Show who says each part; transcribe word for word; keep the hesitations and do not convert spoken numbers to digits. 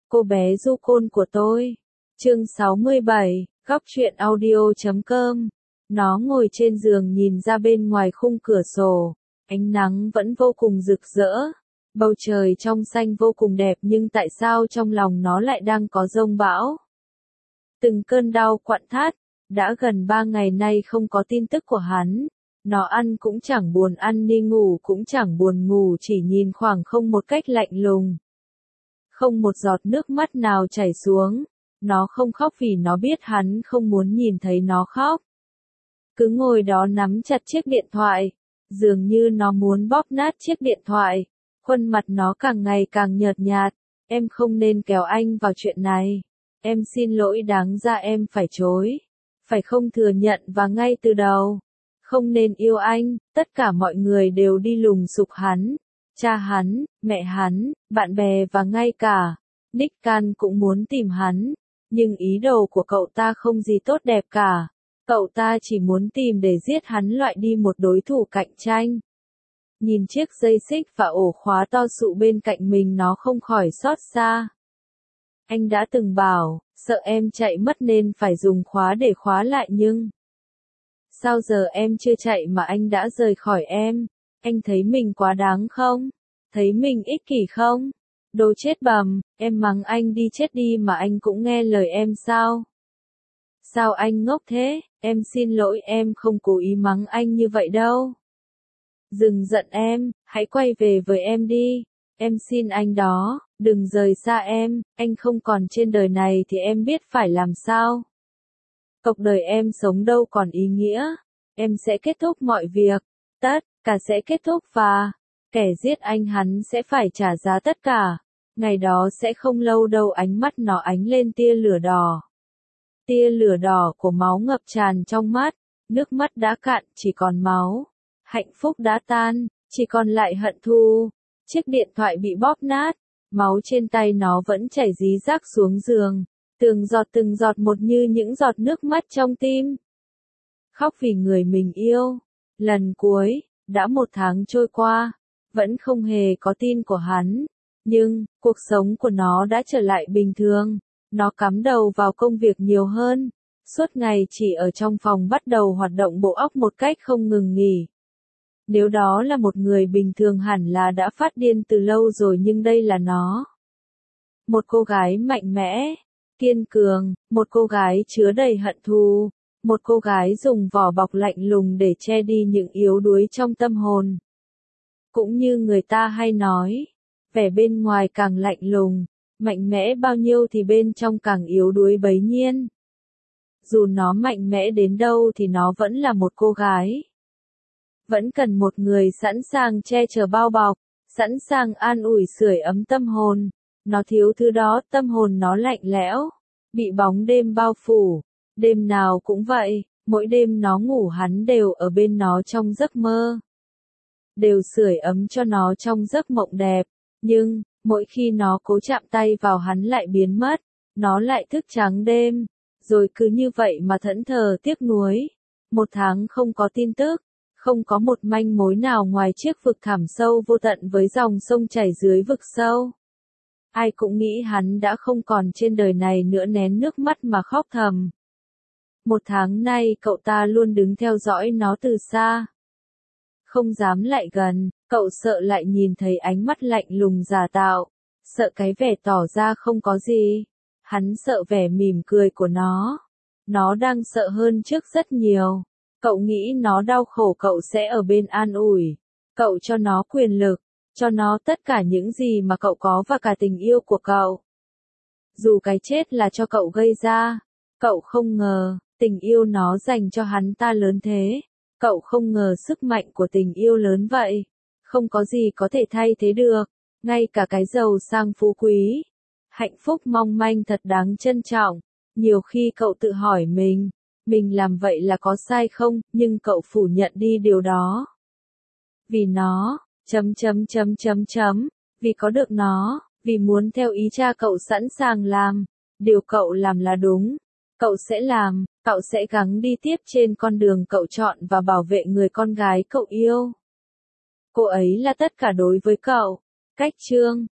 Speaker 1: Cô bé du côn của tôi. Chương sáu mươi bảy, góc truyện audio chấm com. Nó ngồi trên giường nhìn ra bên ngoài khung cửa sổ. Ánh nắng vẫn vô cùng rực rỡ. Bầu trời trong xanh vô cùng đẹp, nhưng tại sao trong lòng nó lại đang có dông bão? Từng cơn đau quặn thắt. Đã gần ba ngày nay không có tin tức của hắn. Nó ăn cũng chẳng buồn ăn, đi ngủ cũng chẳng buồn ngủ, chỉ nhìn khoảng không một cách lạnh lùng. Không một giọt nước mắt nào chảy xuống. Nó không khóc vì nó biết hắn không muốn nhìn thấy nó khóc. Cứ ngồi đó nắm chặt chiếc điện thoại. Dường như nó muốn bóp nát chiếc điện thoại. Khuôn mặt nó càng ngày càng nhợt nhạt. Em không nên kéo anh vào chuyện này. Em xin lỗi, đáng ra em phải chối. Phải không thừa nhận và ngay từ đầu. Không nên yêu anh, tất cả mọi người đều đi lùng sục hắn. Cha hắn, mẹ hắn, bạn bè và ngay cả Nick Khan cũng muốn tìm hắn. Nhưng ý đồ của cậu ta không gì tốt đẹp cả. Cậu ta chỉ muốn tìm để giết hắn, loại đi một đối thủ cạnh tranh. Nhìn chiếc dây xích và ổ khóa to sụ bên cạnh mình, nó không khỏi xót xa. Anh đã từng bảo, sợ em chạy mất nên phải dùng khóa để khóa lại, nhưng sao giờ em chưa chạy mà anh đã rời khỏi em? Anh thấy mình quá đáng không? Thấy mình ích kỷ không? Đồ chết bầm, em mắng anh đi chết đi mà anh cũng nghe lời em sao? Sao anh ngốc thế? Em xin lỗi, em không cố ý mắng anh như vậy đâu. Đừng giận em, hãy quay về với em đi. Em xin anh đó, đừng rời xa em, anh không còn trên đời này thì em biết phải làm sao? Cuộc đời em sống đâu còn ý nghĩa. Em sẽ kết thúc mọi việc, tất cả sẽ kết thúc và kẻ giết anh hắn sẽ phải trả giá tất cả. Ngày đó sẽ không lâu đâu. Ánh mắt nó ánh lên tia lửa đỏ. Tia lửa đỏ của máu ngập tràn trong mắt. Nước mắt đã cạn, chỉ còn máu. Hạnh phúc đã tan, chỉ còn lại hận thù. Chiếc điện thoại bị bóp nát. Máu trên tay nó vẫn chảy rỉ rác xuống giường. Từng giọt từng giọt một như những giọt nước mắt trong tim. Khóc vì người mình yêu. Lần cuối, đã một tháng trôi qua. Vẫn không hề có tin của hắn. Nhưng, cuộc sống của nó đã trở lại bình thường. Nó cắm đầu vào công việc nhiều hơn. Suốt ngày chỉ ở trong phòng bắt đầu hoạt động bộ óc một cách không ngừng nghỉ. Nếu đó là một người bình thường hẳn là đã phát điên từ lâu rồi, nhưng đây là nó. Một cô gái mạnh mẽ, kiên cường, một cô gái chứa đầy hận thù, một cô gái dùng vỏ bọc lạnh lùng để che đi những yếu đuối trong tâm hồn. Cũng như người ta hay nói, vẻ bên ngoài càng lạnh lùng, mạnh mẽ bao nhiêu thì bên trong càng yếu đuối bấy nhiêu. Dù nó mạnh mẽ đến đâu thì nó vẫn là một cô gái. Vẫn cần một người sẵn sàng che chở bao bọc, sẵn sàng an ủi sưởi ấm tâm hồn. Nó thiếu thứ đó, tâm hồn nó lạnh lẽo, bị bóng đêm bao phủ. Đêm nào cũng vậy, mỗi đêm nó ngủ hắn đều ở bên nó trong giấc mơ. Đều sưởi ấm cho nó trong giấc mộng đẹp. Nhưng, mỗi khi nó cố chạm tay vào hắn lại biến mất. Nó lại thức trắng đêm. Rồi cứ như vậy mà thẫn thờ tiếc nuối. Một tháng không có tin tức. Không có một manh mối nào ngoài chiếc vực thẳm sâu vô tận với dòng sông chảy dưới vực sâu. Ai cũng nghĩ hắn đã không còn trên đời này nữa, nén nước mắt mà khóc thầm. Một tháng nay cậu ta luôn đứng theo dõi nó từ xa. Không dám lại gần, cậu sợ lại nhìn thấy ánh mắt lạnh lùng giả tạo. Sợ cái vẻ tỏ ra không có gì. Hắn sợ vẻ mỉm cười của nó. Nó đang sợ hơn trước rất nhiều. Cậu nghĩ nó đau khổ, cậu sẽ ở bên an ủi. Cậu cho nó quyền lực, cho nó tất cả những gì mà cậu có và cả tình yêu của cậu. Dù cái chết là cho cậu gây ra, cậu không ngờ, tình yêu nó dành cho hắn ta lớn thế. Cậu không ngờ sức mạnh của tình yêu lớn vậy. Không có gì có thể thay thế được, ngay cả cái giàu sang phú quý. Hạnh phúc mong manh thật đáng trân trọng. Nhiều khi cậu tự hỏi mình, mình làm vậy là có sai không, nhưng cậu phủ nhận đi điều đó. Vì nó, chấm chấm chấm chấm chấm, vì có được nó, vì muốn theo ý cha cậu sẵn sàng làm. Điều cậu làm là đúng. Cậu sẽ làm, cậu sẽ gắng đi tiếp trên con đường cậu chọn và bảo vệ người con gái cậu yêu. Cô ấy là tất cả đối với cậu. Cách chương